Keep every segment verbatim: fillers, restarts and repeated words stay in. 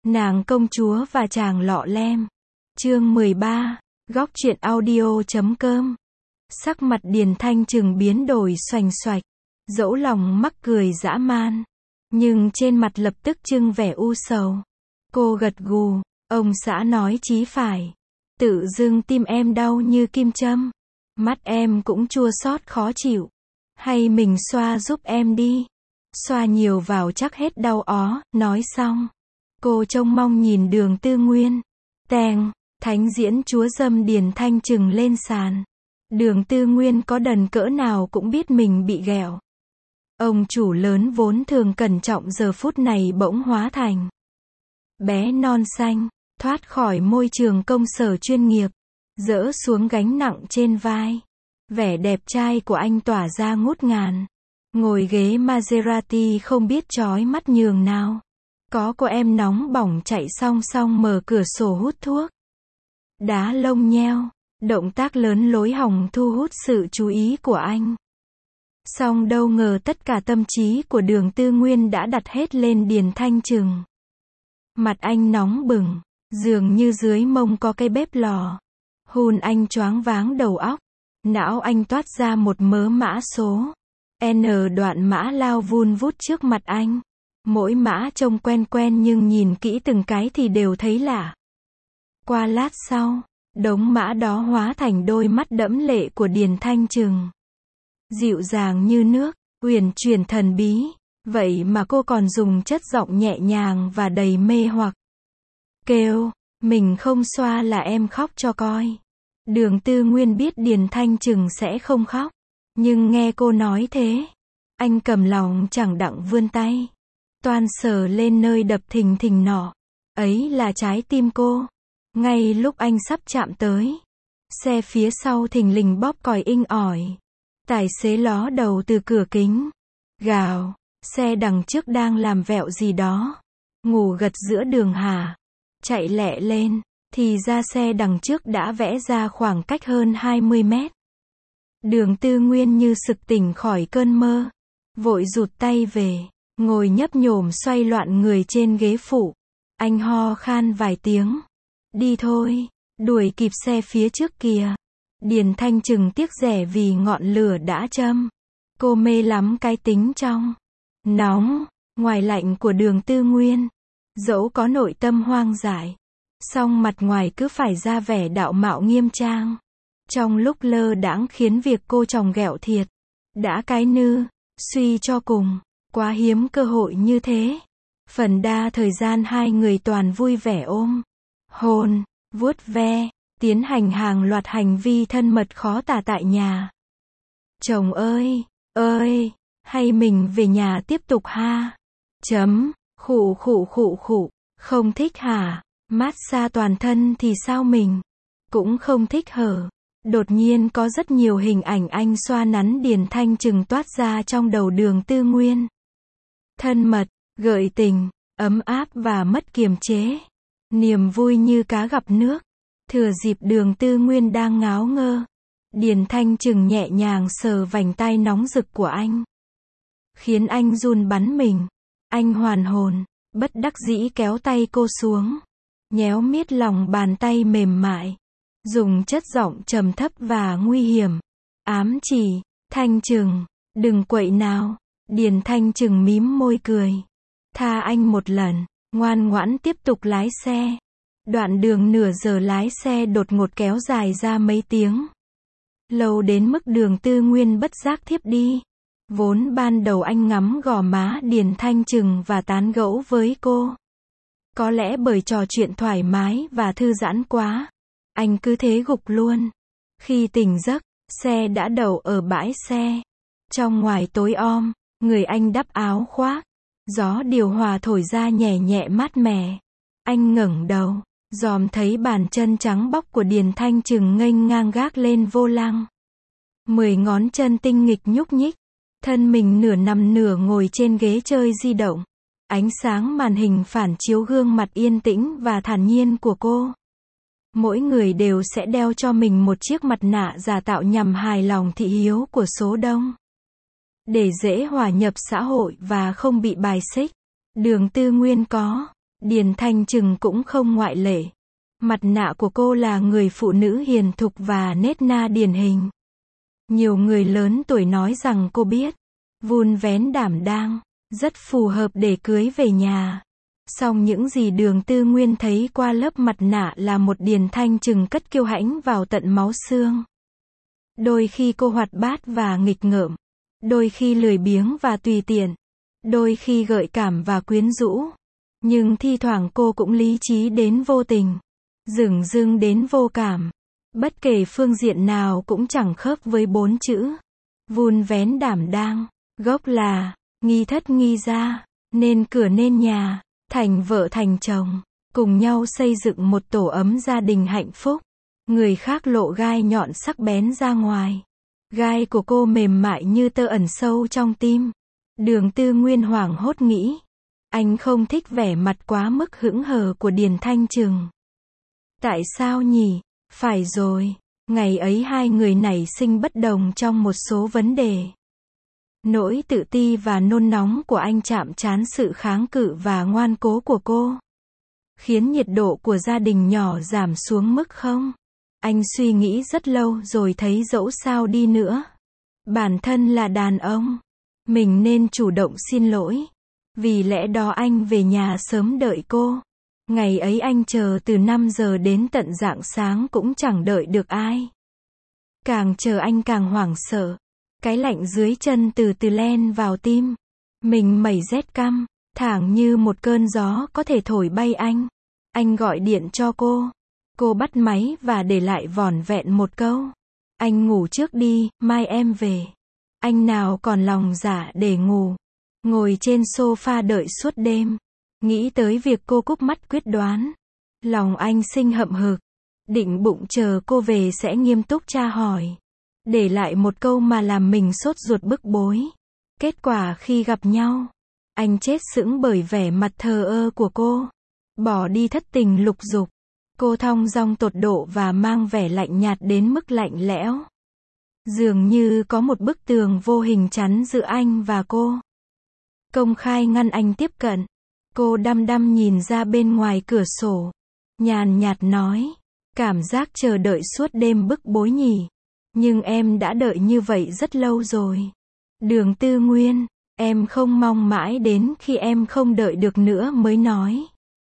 Nàng công chúa và chàng lọ lem. Chương mười ba, góc truyện audio chấm com. Sắc mặt Điền Thanh Trừng biến đổi xoành xoạch, dẫu lòng mắc cười dã man, nhưng trên mặt lập tức trưng vẻ u sầu. Cô gật gù, ông xã nói chí phải. Tự dưng tim em đau như kim châm, mắt em cũng chua xót khó chịu. Hay mình xoa giúp em đi. Xoa nhiều vào chắc hết đau ó. Nói xong, cô trông mong nhìn Đường Tư Nguyên. Teng, thánh diễn chúa dâm Điền Thanh Trừng lên sàn. Đường Tư Nguyên có đần cỡ nào cũng biết mình bị ghẹo. Ông chủ lớn vốn thường cẩn trọng giờ phút này bỗng hóa thành bé non xanh, thoát khỏi môi trường công sở chuyên nghiệp, dỡ xuống gánh nặng trên vai. Vẻ đẹp trai của anh tỏa ra ngút ngàn. Ngồi ghế Maserati không biết chói mắt nhường nào. Có cô em nóng bỏng chạy song song mở cửa sổ hút thuốc. Đá lông nheo, động tác lớn lối hòng thu hút sự chú ý của anh. Song đâu ngờ tất cả tâm trí của Đường Tư Nguyên đã đặt hết lên Điền Thanh Trừng. Mặt anh nóng bừng, dường như dưới mông có cái bếp lò. Hôn anh choáng váng đầu óc. Não anh toát ra một mớ mã số. N đoạn mã lao vun vút trước mặt anh. Mỗi mã trông quen quen nhưng nhìn kỹ từng cái thì đều thấy lạ. Qua lát sau, đống mã đó hóa thành đôi mắt đẫm lệ của Điền Thanh Trừng. Dịu dàng như nước, uyển chuyển thần bí, vậy mà cô còn dùng chất giọng nhẹ nhàng và đầy mê hoặc. Kêu, mình không xoa là em khóc cho coi. Đường Tư Nguyên biết Điền Thanh Trừng sẽ không khóc, nhưng nghe cô nói thế, anh cầm lòng chẳng đặng vươn tay, toan sờ lên nơi đập thình thình nọ, ấy là trái tim cô. Ngay lúc anh sắp chạm tới, xe phía sau thình lình bóp còi inh ỏi. Tài xế ló đầu từ cửa kính, gào, xe đằng trước đang làm vẹo gì đó. Ngủ gật giữa đường hả? Chạy lẹ lên, thì ra xe đằng trước đã vẽ ra khoảng cách hơn hai mươi mét. Đường Tư Nguyên như sực tỉnh khỏi cơn mơ, vội rụt tay về, ngồi nhấp nhổm xoay loạn người trên ghế phụ. Anh ho khan vài tiếng. Đi thôi, đuổi kịp xe phía trước kìa. Điền Thanh Trừng tiếc rẻ vì ngọn lửa đã châm. Cô mê lắm cái tính trong, nóng, ngoài lạnh của Đường Tư Nguyên. Dẫu có nội tâm hoang dại, song mặt ngoài cứ phải ra vẻ đạo mạo nghiêm trang. Trong lúc lơ đãng khiến việc cô chồng ghẹo thiệt. Đã cái nư, suy cho cùng, quá hiếm cơ hội như thế. Phần đa thời gian hai người toàn vui vẻ ôm, hôn, vuốt ve, tiến hành hàng loạt hành vi thân mật khó tả tại nhà. Chồng ơi, ơi, hay mình về nhà tiếp tục ha? Chấm, khụ khụ khụ khụ, không thích hả? Mát xa toàn thân thì sao mình? Cũng không thích hở? Đột nhiên có rất nhiều hình ảnh anh xoa nắn Điền Thanh Trừng toát ra trong đầu Đường Tư Nguyên. Thân mật, gợi tình, ấm áp và mất kiềm chế. Niềm vui như cá gặp nước. Thừa dịp Đường Tư Nguyên đang ngáo ngơ, Điền Thanh Trừng nhẹ nhàng sờ vành tai nóng rực của anh, khiến anh run bắn mình. Anh hoàn hồn, bất đắc dĩ kéo tay cô xuống, nhéo miết lòng bàn tay mềm mại, dùng chất giọng trầm thấp và nguy hiểm ám chỉ, Thanh Trừng, đừng quậy nào. Điền Thanh Trừng mím môi cười, tha anh một lần, ngoan ngoãn tiếp tục lái xe. Đoạn đường nửa giờ lái xe đột ngột kéo dài ra mấy tiếng, lâu đến mức Đường Tư Nguyên bất giác thiếp đi. Vốn ban đầu anh ngắm gò má Điền Thanh Trừng và tán gẫu với cô. Có lẽ bởi trò chuyện thoải mái và thư giãn quá, anh cứ thế gục luôn. Khi tỉnh giấc, xe đã đậu ở bãi xe. Trong ngoài tối om, người anh đắp áo khoác, gió điều hòa thổi ra nhẹ nhẹ mát mẻ. Anh ngẩng đầu, dòm thấy bàn chân trắng bóc của Điền Thanh Trừng nghênh ngang gác lên vô lăng. Mười ngón chân tinh nghịch nhúc nhích, thân mình nửa nằm nửa ngồi trên ghế chơi di động. Ánh sáng màn hình phản chiếu gương mặt yên tĩnh và thản nhiên của cô. Mỗi người đều sẽ đeo cho mình một chiếc mặt nạ giả tạo nhằm hài lòng thị hiếu của số đông, để dễ hòa nhập xã hội và không bị bài xích. Đường Tư Nguyên có Điền Thanh Trừng cũng không ngoại lệ. Mặt nạ của cô là người phụ nữ hiền thục và nết na điển hình. Nhiều người lớn tuổi nói rằng cô biết vun vén đảm đang, rất phù hợp để cưới về nhà. Song những gì Đường Tư Nguyên thấy qua lớp mặt nạ là một Điền Thanh Trừng cất kiêu hãnh vào tận máu xương. Đôi khi cô hoạt bát và nghịch ngợm, đôi khi lười biếng và tùy tiện, đôi khi gợi cảm và quyến rũ. Nhưng thi thoảng cô cũng lý trí đến vô tình, dửng dưng đến vô cảm. Bất kể phương diện nào cũng chẳng khớp với bốn chữ vun vén đảm đang. Gốc là nghi thất nghi gia, nên cửa nên nhà, thành vợ thành chồng, cùng nhau xây dựng một tổ ấm gia đình hạnh phúc. Người khác lộ gai nhọn sắc bén ra ngoài, gai của cô mềm mại như tơ ẩn sâu trong tim. Đường Tư Nguyên hoảng hốt nghĩ, anh không thích vẻ mặt quá mức hững hờ của Điền Thanh Trừng. Tại sao nhỉ? Phải rồi, ngày ấy hai người nảy sinh bất đồng trong một số vấn đề. Nỗi tự ti và nôn nóng của anh chạm trán sự kháng cự và ngoan cố của cô, khiến nhiệt độ của gia đình nhỏ giảm xuống mức không. Anh suy nghĩ rất lâu rồi thấy dẫu sao đi nữa, bản thân là đàn ông, mình nên chủ động xin lỗi. Vì lẽ đó anh về nhà sớm đợi cô. Ngày ấy anh chờ từ năm giờ đến tận rạng sáng cũng chẳng đợi được ai. Càng chờ anh càng hoảng sợ. Cái lạnh dưới chân từ từ len vào tim. Mình mẩy rét căm, thẳng như một cơn gió có thể thổi bay anh. Anh gọi điện cho cô. Cô bắt máy và để lại vỏn vẹn một câu. Anh ngủ trước đi, mai em về. Anh nào còn lòng dạ để ngủ. Ngồi trên sofa đợi suốt đêm. Nghĩ tới việc cô cúp mắt quyết đoán. Lòng anh sinh hậm hực. Định bụng chờ cô về sẽ nghiêm túc tra hỏi. Để lại một câu mà làm mình sốt ruột bức bối. Kết quả khi gặp nhau, anh chết sững bởi vẻ mặt thờ ơ của cô. Bỏ đi thất tình lục dục. Cô thong dong tột độ và mang vẻ lạnh nhạt đến mức lạnh lẽo. Dường như có một bức tường vô hình chắn giữa anh và cô. Công khai ngăn anh tiếp cận. Cô đăm đăm nhìn ra bên ngoài cửa sổ. Nhàn nhạt nói. Cảm giác chờ đợi suốt đêm bức bối nhỉ. Nhưng em đã đợi như vậy rất lâu rồi. Đường Tư Nguyên, em không mong mãi đến khi em không đợi được nữa mới nói.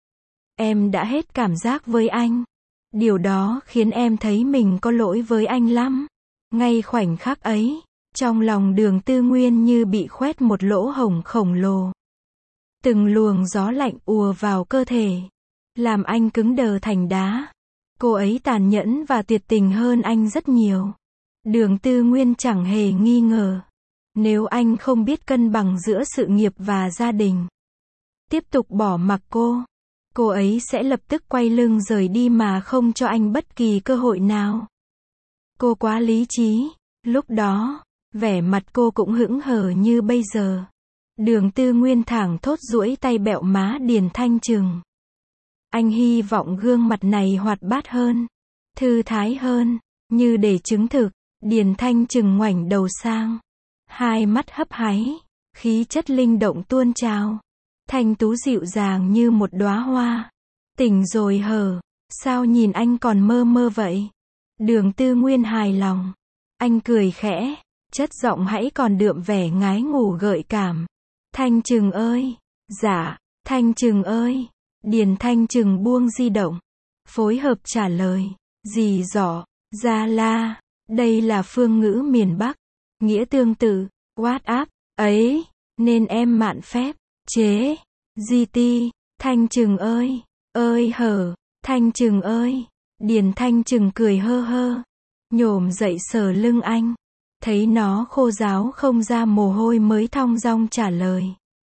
Em đã hết cảm giác với anh. Điều đó khiến em thấy mình có lỗi với anh lắm. Ngay khoảnh khắc ấy, trong lòng Đường Tư Nguyên như bị khoét một lỗ hổng khổng lồ. Từng luồng gió lạnh ùa vào cơ thể, làm anh cứng đờ thành đá. Cô ấy tàn nhẫn và tuyệt tình hơn anh rất nhiều. Đường Tư Nguyên chẳng hề nghi ngờ. Nếu anh không biết cân bằng giữa sự nghiệp và gia đình, tiếp tục bỏ mặc cô, cô ấy sẽ lập tức quay lưng rời đi mà không cho anh bất kỳ cơ hội nào. Cô quá lý trí. Lúc đó, vẻ mặt cô cũng hững hờ như bây giờ. Đường Tư Nguyên thẳng thốt duỗi tay bẹo má Điền Thanh Trừng. Anh hy vọng gương mặt này hoạt bát hơn, thư thái hơn, như để chứng thực. Điền Thanh Trừng ngoảnh đầu sang, hai mắt hấp háy, khí chất linh động tuôn trào, thanh tú dịu dàng như một đóa hoa. Tỉnh rồi hờ, sao nhìn anh còn mơ mơ vậy? Đường Tư Nguyên hài lòng, anh cười khẽ, chất giọng hãy còn đượm vẻ ngái ngủ gợi cảm. Thanh Trừng ơi, dạ, Thanh Trừng ơi. Điền Thanh Trừng buông di động, phối hợp trả lời, dì dỏ, gia la. Đây là phương ngữ miền Bắc, nghĩa tương tự, WhatsApp, ấy, nên em mạn phép, chế, giê tê, Thanh Trừng ơi, ơi hờ, Thanh Trừng ơi. Điền Thanh Trừng cười hơ hơ, nhổm dậy sờ lưng anh, thấy nó khô ráo không ra mồ hôi mới thong dong trả lời.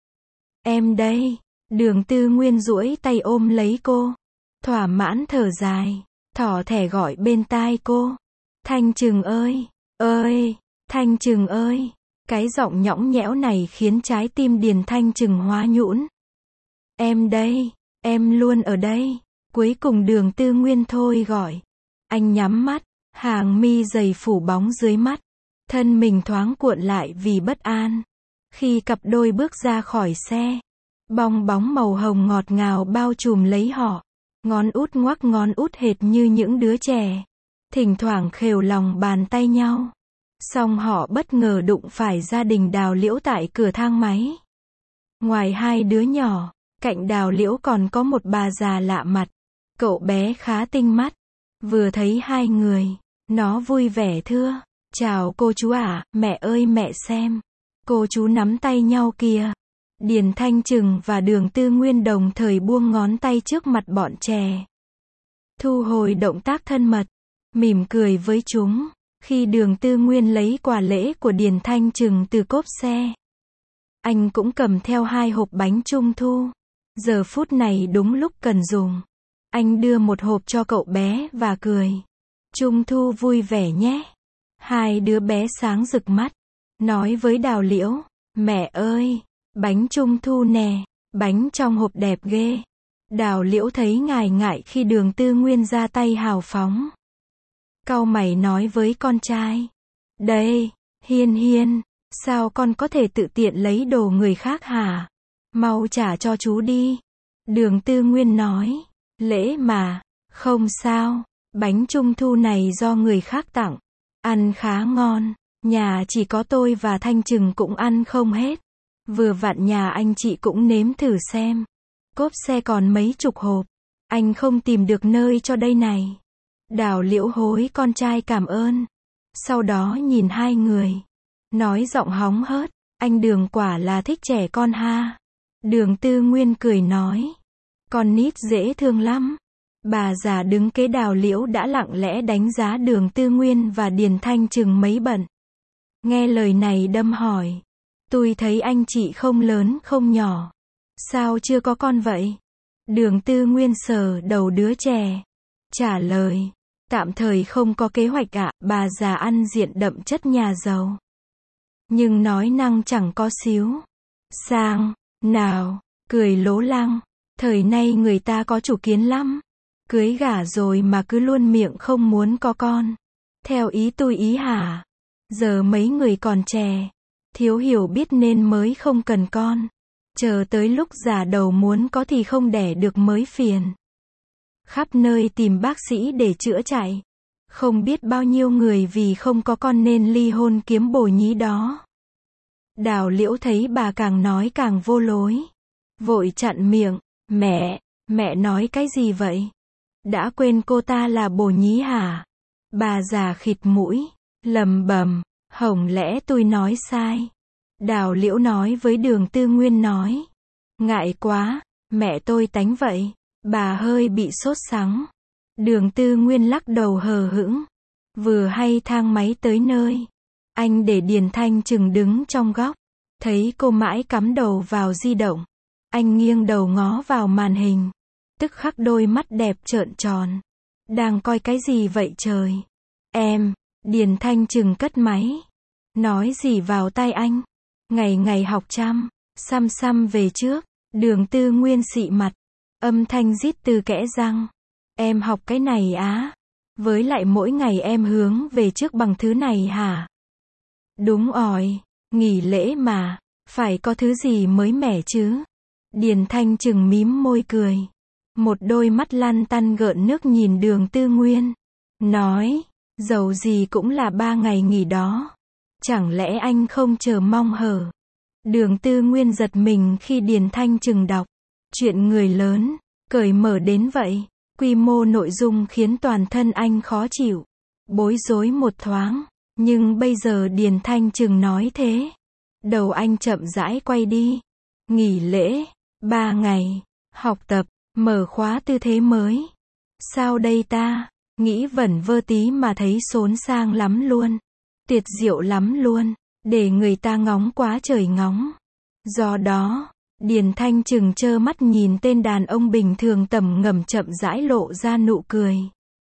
Em đây. Đường Tư Nguyên duỗi tay ôm lấy cô, thỏa mãn thở dài, thỏ thẻ gọi bên tai cô. Thanh Trừng ơi, ơi, Thanh Trừng ơi. Cái giọng nhõng nhẽo này khiến trái tim Điền Thanh Trừng hóa nhũn. Em đây, em luôn ở đây. Cuối cùng Đường Tư Nguyên thôi gọi. Anh nhắm mắt, hàng mi dày phủ bóng dưới mắt. Thân mình thoáng cuộn lại vì bất an. Khi cặp đôi bước ra khỏi xe, Bong bóng màu hồng ngọt ngào bao trùm lấy họ. Ngón út ngoắc ngón út hệt như những đứa trẻ. Thỉnh thoảng khều lòng bàn tay nhau. Xong họ bất ngờ đụng phải gia đình Đào Liễu tại cửa thang máy. Ngoài hai đứa nhỏ, cạnh Đào Liễu còn có một bà già lạ mặt. Cậu bé khá tinh mắt. Vừa thấy hai người, nó vui vẻ thưa. Chào cô chú ạ, mẹ ơi mẹ xem. Cô chú nắm tay nhau kìa. Điền Thanh Trừng và Đường Tư Nguyên đồng thời buông ngón tay trước mặt bọn trẻ. Thu hồi động tác thân mật, mỉm cười với chúng. Khi Đường Tư Nguyên lấy quà lễ của Điền Thanh Trừng từ cốp xe, anh cũng cầm theo hai hộp bánh trung thu. Giờ phút này đúng lúc cần dùng. Anh đưa một hộp cho cậu bé và cười. Trung thu vui vẻ nhé. Hai đứa bé sáng rực mắt, nói với Đào Liễu, mẹ ơi, bánh trung thu nè, bánh trong hộp đẹp ghê. Đào Liễu thấy ngại ngại khi Đường Tư Nguyên ra tay hào phóng. Cau mày nói với con trai, đây, Hiên Hiên, sao con có thể tự tiện lấy đồ người khác hả? Mau trả cho chú đi. Đường Tư Nguyên nói, lễ mà, không sao, bánh trung thu này do người khác tặng, ăn khá ngon, nhà chỉ có tôi và Thanh Trừng cũng ăn không hết. Vừa vặn nhà anh chị cũng nếm thử xem. Cốp xe còn mấy chục hộp, anh không tìm được nơi cho đây này. Đào Liễu hối con trai cảm ơn. Sau đó nhìn hai người, nói giọng hóng hớt, anh Đường quả là thích trẻ con ha. Đường Tư Nguyên cười nói, con nít dễ thương lắm. Bà già đứng kế Đào Liễu đã lặng lẽ đánh giá Đường Tư Nguyên và Điền Thanh Trừng mấy bận. Nghe lời này đâm hỏi, tôi thấy anh chị không lớn không nhỏ, sao chưa có con vậy? Đường Tư Nguyên sờ đầu đứa trẻ, trả lời, tạm thời không có kế hoạch ạ. Bà già ăn diện đậm chất nhà giàu, nhưng nói năng chẳng có xíu sang nào, cười lố lăng. Thời nay người ta có chủ kiến lắm, cưới gả rồi mà cứ luôn miệng không muốn có con. Theo ý tôi ý hả? Giờ mấy người còn trẻ, thiếu hiểu biết nên mới không cần con. Chờ tới lúc già đầu muốn có thì không đẻ được mới phiền. Khắp nơi tìm bác sĩ để chữa chạy. Không biết bao nhiêu người vì không có con nên ly hôn kiếm bồ nhí đó. Đào Liễu thấy bà càng nói càng vô lối, vội chặn miệng, mẹ, mẹ nói cái gì vậy? Đã quên cô ta là bồ nhí hả? Bà già khịt mũi, lầm bầm, hổng lẽ tôi nói sai? Đào Liễu nói với Đường Tư Nguyên nói, ngại quá, mẹ tôi tánh vậy. Bà hơi bị sốt sắng. Đường Tư Nguyên lắc đầu hờ hững. Vừa hay thang máy tới nơi, anh để Điền Thanh Trừng đứng trong góc, thấy cô mãi cắm đầu vào di động. Anh nghiêng đầu ngó vào màn hình, tức khắc đôi mắt đẹp trợn tròn. Đang coi cái gì vậy trời? Em, Điền Thanh Trừng cất máy, nói gì vào tai anh. Ngày ngày học chăm, xăm xăm về trước. Đường Tư Nguyên xị mặt, âm thanh rít từ kẽ răng. Em học cái này á? Với lại mỗi ngày em hướng về trước bằng thứ này hả? Đúng rồi, nghỉ lễ mà, phải có thứ gì mới mẻ chứ. Điền Thanh Trừng mím môi cười, một đôi mắt lăn tăn gợn nước nhìn Đường Tư Nguyên, nói, dầu gì cũng là ba ngày nghỉ đó. Chẳng lẽ anh không chờ mong hở? Đường Tư Nguyên giật mình khi Điền Thanh Trừng đọc, chuyện người lớn, cởi mở đến vậy. Quy mô nội dung khiến toàn thân anh khó chịu, bối rối một thoáng. Nhưng bây giờ Điền Thanh Trừng nói thế, đầu anh chậm rãi quay đi. Nghỉ lễ, ba ngày, học tập, mở khóa tư thế mới. Sao đây ta? Nghĩ vẩn vơ tí mà thấy xốn sang lắm luôn. Tuyệt diệu lắm luôn, để người ta ngóng quá trời ngóng. Do đó, Điền Thanh Trừng trơ mắt nhìn tên đàn ông bình thường tầm ngầm chậm rãi lộ ra nụ cười.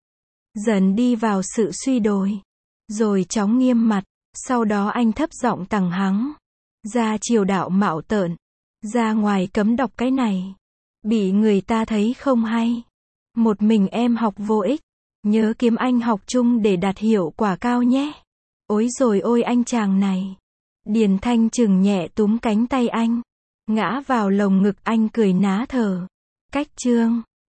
Dần đi vào sự suy đồi, rồi chóng nghiêm mặt, sau đó anh thấp giọng tằng hắng. Ra chiều đạo mạo tợn, ra ngoài cấm đọc cái này. Bị người ta thấy không hay. Một mình em học vô ích, nhớ kiếm anh học chung để đạt hiệu quả cao nhé. Ối rồi ôi anh chàng này. Điền Thanh Trừng nhẹ túm cánh tay anh. Ngã vào lồng ngực anh cười ná thở. Cách chương